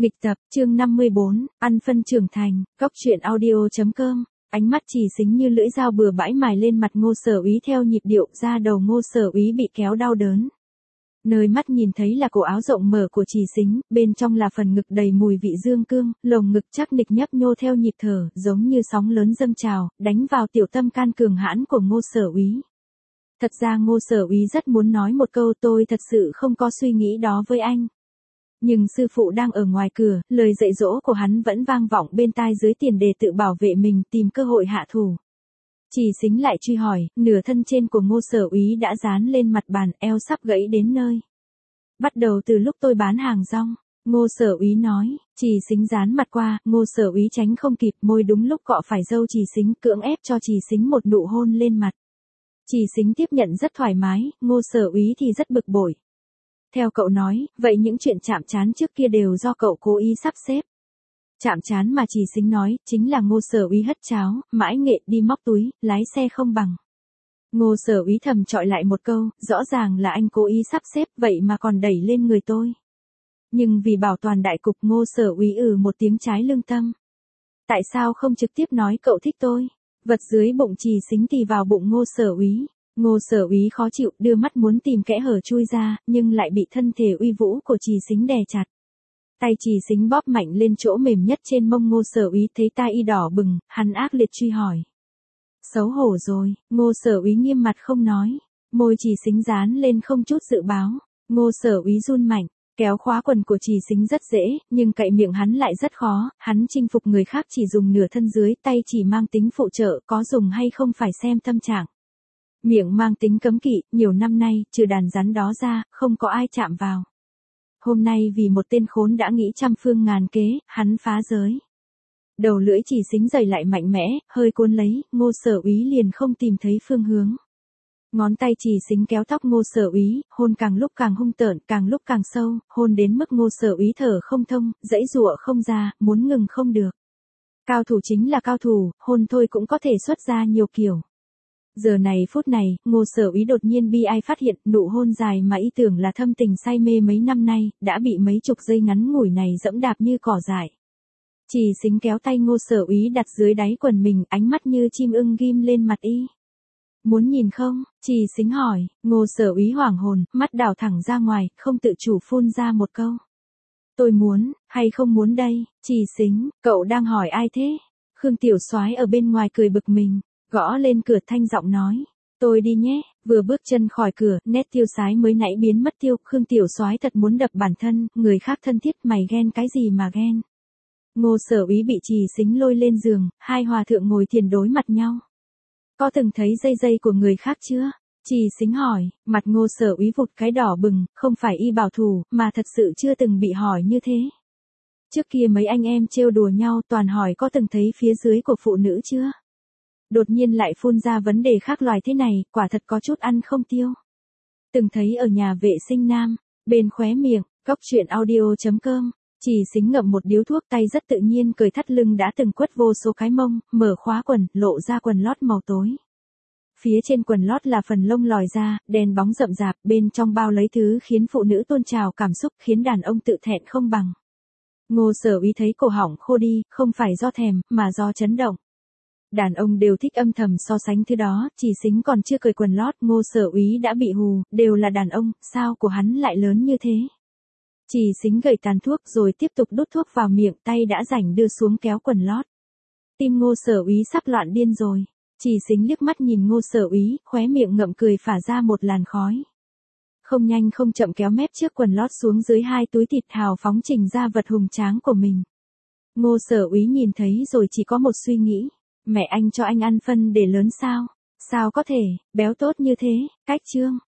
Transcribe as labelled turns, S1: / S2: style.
S1: Nghịch tập, chương 54, ăn phân trưởng thành, góc truyện audio.com. Ánh mắt Chỉ Sính như lưỡi dao bừa bãi mài lên mặt Ngô Sở Úy theo nhịp điệu, da đầu Ngô Sở Úy bị kéo đau đớn. Nơi mắt nhìn thấy là cổ áo rộng mở của Chỉ Sính, bên trong là phần ngực đầy mùi vị dương cương, lồng ngực chắc nịch nhấp nhô theo nhịp thở, giống như sóng lớn dâng trào, đánh vào tiểu tâm can cường hãn của Ngô Sở Úy. Thật ra Ngô Sở Úy rất muốn nói một câu tôi thật sự không có suy nghĩ đó với anh. Nhưng sư phụ đang ở ngoài cửa, lời dạy dỗ của hắn vẫn vang vọng bên tai dưới tiền đề tự bảo vệ mình, tìm cơ hội hạ thủ. Chỉ Sính lại truy hỏi, nửa thân trên của Ngô Sở Úy đã dán lên mặt bàn, eo sắp gãy đến nơi. Bắt đầu từ lúc tôi bán hàng rong, Ngô Sở Úy nói. Chỉ Sính dán mặt qua, Ngô Sở Úy tránh không kịp, môi đúng lúc cọ phải râu Chỉ Sính, cưỡng ép cho Chỉ Sính một nụ hôn lên mặt. Chỉ Sính tiếp nhận rất thoải mái, Ngô Sở Úy thì rất bực bội. Theo cậu nói, vậy những chuyện chạm trán trước kia đều do cậu cố ý sắp xếp. Chạm trán mà Chỉ Sính nói, chính là Ngô Sở Úy hất cháo, mãi nghệ đi móc túi, lái xe không bằng. Ngô Sở Úy thầm chọi lại một câu, rõ ràng là anh cố ý sắp xếp, vậy mà còn đẩy lên người tôi. Nhưng vì bảo toàn đại cục, Ngô Sở Úy một tiếng trái lương tâm. Tại sao không trực tiếp nói cậu thích tôi? Vật dưới bụng Chỉ Sính tì vào bụng Ngô Sở Úy. Ngô Sở Úy khó chịu, đưa mắt muốn tìm kẽ hở chui ra, nhưng lại bị thân thể uy vũ của Chỉ Sính đè chặt. Tay Chỉ Sính bóp mạnh lên chỗ mềm nhất trên mông Ngô Sở Úy, thấy tai y đỏ bừng, hắn ác liệt truy hỏi. Xấu hổ rồi, Ngô Sở Úy nghiêm mặt không nói. Môi Chỉ Sính dán lên không chút dự báo. Ngô Sở Úy run mạnh, kéo khóa quần của Chỉ Sính rất dễ, nhưng cạy miệng hắn lại rất khó, hắn chinh phục người khác chỉ dùng nửa thân dưới, tay chỉ mang tính phụ trợ, có dùng hay không phải xem tâm trạng. Miệng mang tính cấm kỵ, nhiều năm nay, trừ đàn rắn đó ra, không có ai chạm vào. Hôm nay vì một tên khốn đã nghĩ trăm phương ngàn kế, hắn phá giới. Đầu lưỡi Chỉ Sính giày lại mạnh mẽ, hơi cuốn lấy, Ngô Sở Úy liền không tìm thấy phương hướng. Ngón tay Chỉ Sính kéo tóc Ngô Sở Úy, hôn càng lúc càng hung tợn, càng lúc càng sâu, hôn đến mức Ngô Sở Úy thở không thông, giãy giụa không ra, muốn ngừng không được. Cao thủ chính là cao thủ, hôn thôi cũng có thể xuất ra nhiều kiểu. Giờ này phút này, Ngô Sở Úy đột nhiên bi ai phát hiện, nụ hôn dài mà y tưởng là thâm tình say mê mấy năm nay, đã bị mấy chục giây ngắn ngủi này dẫm đạp như cỏ dại. Chỉ Sính kéo tay Ngô Sở Úy đặt dưới đáy quần mình, ánh mắt như chim ưng ghim lên mặt y. Muốn nhìn không? Chỉ Sính hỏi. Ngô Sở Úy hoảng hồn, mắt đảo thẳng ra ngoài, không tự chủ phun ra một câu. Tôi muốn, hay không muốn đây? Chỉ Sính, cậu đang hỏi ai thế? Khương Tiểu Soái ở bên ngoài cười bực mình. Gõ lên cửa thanh giọng nói, tôi đi nhé. Vừa bước chân khỏi cửa, nét tiêu sái mới nãy biến mất tiêu, Khương Tiểu Soái thật muốn đập bản thân, người khác thân thiết mày ghen cái gì mà ghen. Ngô Sở Úy bị Chỉ Sính lôi lên giường, hai hòa thượng ngồi thiền đối mặt nhau. Có từng thấy dây của người khác chưa? Chỉ Sính hỏi, mặt Ngô Sở Úy vụt cái đỏ bừng, không phải y bảo thủ, mà thật sự chưa từng bị hỏi như thế. Trước kia mấy anh em trêu đùa nhau toàn hỏi có từng thấy phía dưới của phụ nữ chưa? Đột nhiên lại phun ra vấn đề khác loài thế này, quả thật có chút ăn không tiêu. Từng thấy ở nhà vệ sinh nam, bên khóe miệng, góc truyện audio.com. Chỉ Sính ngậm một điếu thuốc, tay rất tự nhiên cởi thắt lưng đã từng quất vô số cái mông, mở khóa quần, lộ ra quần lót màu tối. Phía trên quần lót là phần lông lòi ra, đen bóng rậm rạp, bên trong bao lấy thứ khiến phụ nữ tôn trào cảm xúc, khiến đàn ông tự thẹn không bằng. Ngô Sở Úy thấy cổ họng khô đi, không phải do thèm, mà do chấn động. Đàn ông đều thích âm thầm so sánh thứ đó, Chỉ Sính còn chưa cởi quần lót, Ngô Sở Úy đã bị hù, đều là đàn ông, sao của hắn lại lớn như thế? Chỉ Sính gẩy tàn thuốc rồi tiếp tục đút thuốc vào miệng, tay đã rảnh đưa xuống kéo quần lót. Tim Ngô Sở Úy sắp loạn điên rồi. Chỉ Sính liếc mắt nhìn Ngô Sở Úy, khóe miệng ngậm cười phả ra một làn khói. Không nhanh không chậm kéo mép trước quần lót xuống dưới hai túi thịt hào phóng trình ra vật hùng tráng của mình. Ngô Sở Úy nhìn thấy rồi chỉ có một suy nghĩ. Mẹ anh cho anh ăn phân để lớn sao? Sao có thể, béo tốt như thế, cách trương.